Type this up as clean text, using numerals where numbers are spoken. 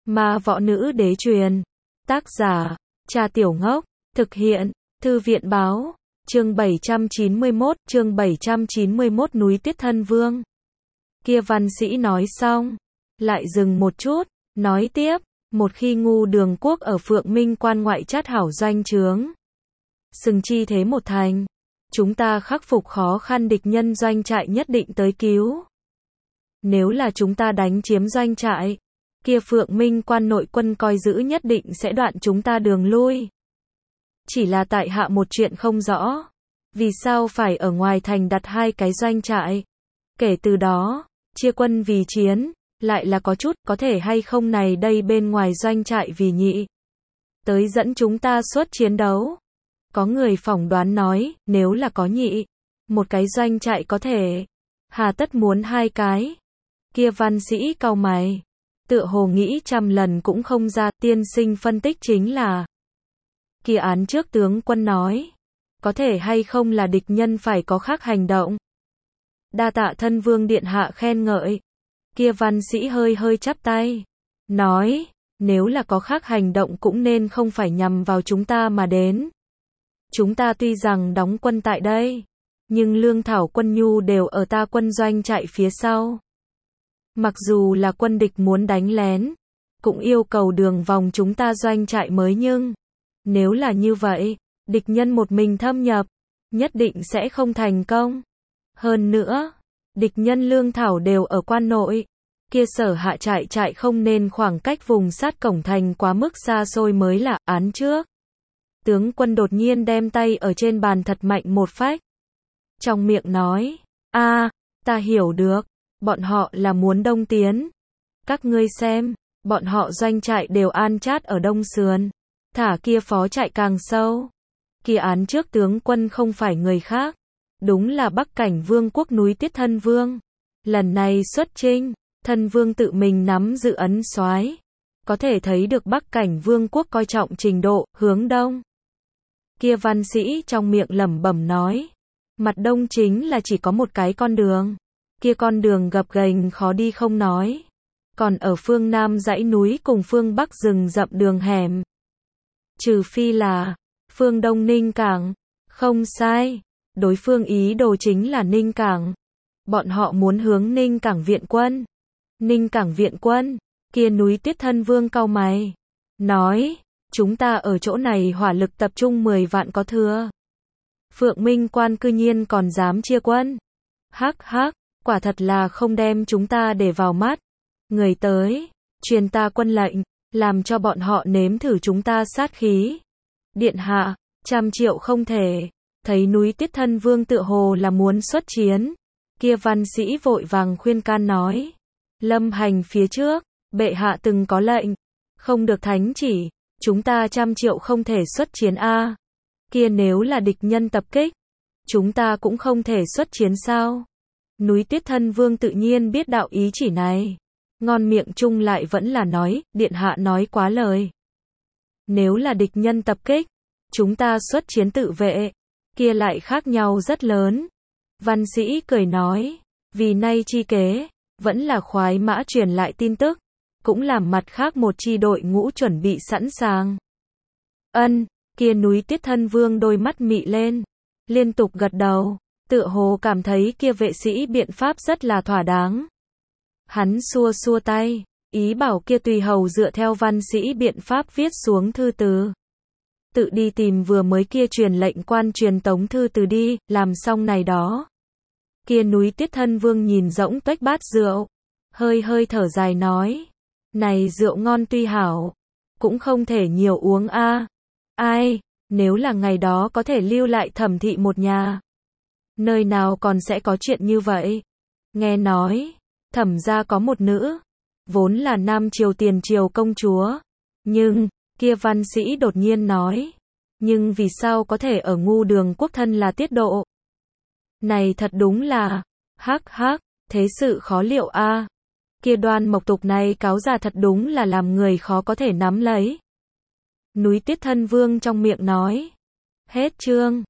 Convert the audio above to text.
Ma võ nữ đế truyền. Tác giả, Trà Tiểu Ngốc. Thực hiện, Thư viện báo. Chương 791 núi Tiết Thân Vương. Kia văn sĩ nói xong, lại dừng một chút, nói tiếp, một khi Ngu Đường quốc ở Phượng Minh quan ngoại chát hảo doanh trướng, xưng chi thế một thành, chúng ta khắc phục khó khăn địch nhân doanh trại nhất định tới cứu. Nếu là chúng ta đánh chiếm doanh trại, kia Phượng Minh quan nội quân coi giữ nhất định sẽ đoạn chúng ta đường lui. Chỉ là tại hạ một chuyện không rõ, vì sao phải ở ngoài thành đặt hai cái doanh trại? Kể từ đó, chia quân vì chiến, lại là có chút, có thể hay không này đây bên ngoài doanh trại vì nhị, tới dẫn chúng ta xuất chiến đấu. Có người phỏng đoán nói, nếu là có nhị, một cái doanh trại có thể, hà tất muốn hai cái? Kia văn sĩ cau mày, tựa hồ nghĩ trăm lần cũng không ra. Tiên sinh phân tích chính là, kia án trước tướng quân nói, có thể hay không là địch nhân phải có khác hành động. Đa tạ thân vương điện hạ khen ngợi. Kia văn sĩ hơi hơi chắp tay, nói, nếu là có khác hành động cũng nên không phải nhằm vào chúng ta mà đến. Chúng ta tuy rằng đóng quân tại đây, nhưng lương thảo quân nhu đều ở ta quân doanh trại phía sau. Mặc dù là quân địch muốn đánh lén, cũng yêu cầu đường vòng chúng ta doanh trại mới, nhưng nếu là như vậy, địch nhân một mình thâm nhập, nhất định sẽ không thành công. Hơn nữa, địch nhân lương thảo đều ở quan nội, kia sở hạ trại không nên khoảng cách vùng sát cổng thành quá mức xa xôi mới là. Án trước, tướng quân đột nhiên đem tay ở trên bàn thật mạnh một phách, trong miệng nói, ta hiểu được, bọn họ là muốn đông tiến. Các ngươi xem, bọn họ doanh trại đều an chát ở đông sườn, thả kia phó trại càng sâu. Kia án trước tướng quân không phải người khác, đúng là Bắc Cảnh Vương quốc núi Tiết Thân Vương. Lần này xuất chinh, Thân Vương tự mình nắm giữ ấn soái, có thể thấy được Bắc Cảnh Vương quốc coi trọng trình độ, hướng đông. Kia văn sĩ trong miệng lẩm bẩm nói, mặt đông chính là chỉ có một cái con đường, kia con đường gập ghềnh khó đi không nói, còn ở phương Nam dãy núi cùng phương Bắc rừng rậm đường hẻm. Trừ phi là phương Đông Ninh Cảng. Không sai, đối phương ý đồ chính là Ninh Cảng. Bọn họ muốn hướng Ninh Cảng viện quân. Ninh Cảng viện quân, kia núi Tiết Thân Vương cau mày, nói, chúng ta ở chỗ này hỏa lực tập trung 10 vạn có thừa. Phượng Minh quan cư nhiên còn dám chia quân. Hắc hắc, quả thật là không đem chúng ta để vào mắt. Người tới, truyền ta quân lệnh, làm cho bọn họ nếm thử chúng ta sát khí. Điện hạ, 100 triệu không thể. Thấy núi Tiết Thân Vương tựa hồ là muốn xuất chiến, kia văn sĩ vội vàng khuyên can nói, lâm hành phía trước, bệ hạ từng có lệnh, không được thánh chỉ, chúng ta 100 triệu không thể xuất chiến a. Kia nếu là địch nhân tập kích, chúng ta cũng không thể xuất chiến sao? Núi Tiết Thân Vương tự nhiên biết đạo ý chỉ này, ngon miệng chung lại vẫn là nói, điện hạ nói quá lời. Nếu là địch nhân tập kích, chúng ta xuất chiến tự vệ, kia lại khác nhau rất lớn. Văn sĩ cười nói, vì nay chi kế, vẫn là khoái mã truyền lại tin tức, cũng làm mặt khác một chi đội ngũ chuẩn bị sẵn sàng. Kia núi Tiết Thân Vương đôi mắt mị lên, liên tục gật đầu, tựa hồ cảm thấy kia vệ sĩ biện pháp rất là thỏa đáng. Hắn xua xua tay, ý bảo kia tùy hầu dựa theo văn sĩ biện pháp viết xuống thư từ. Tự đi tìm vừa mới kia truyền lệnh quan truyền tống thư từ đi, làm xong này đó. Kia núi Tiết Thân Vương nhìn rỗng tuếch bát rượu, hơi hơi thở dài nói, này rượu ngon tuy hảo, cũng không thể nhiều uống a. Ai, nếu là ngày đó có thể lưu lại Thẩm thị một nhà, nơi nào còn sẽ có chuyện như vậy. Nghe nói, Thẩm gia có một nữ, vốn là Nam Triều Tiền Triều công chúa, nhưng, kia văn sĩ đột nhiên nói, nhưng vì sao có thể ở Ngu Đường quốc thân là tiết độ? Này thật đúng là, hắc hắc, thế sự khó liệu a. Kia Đoan Mộc tục này cáo già thật đúng là làm người khó có thể nắm lấy. Núi Tiết Thân Vương trong miệng nói. Hết chương.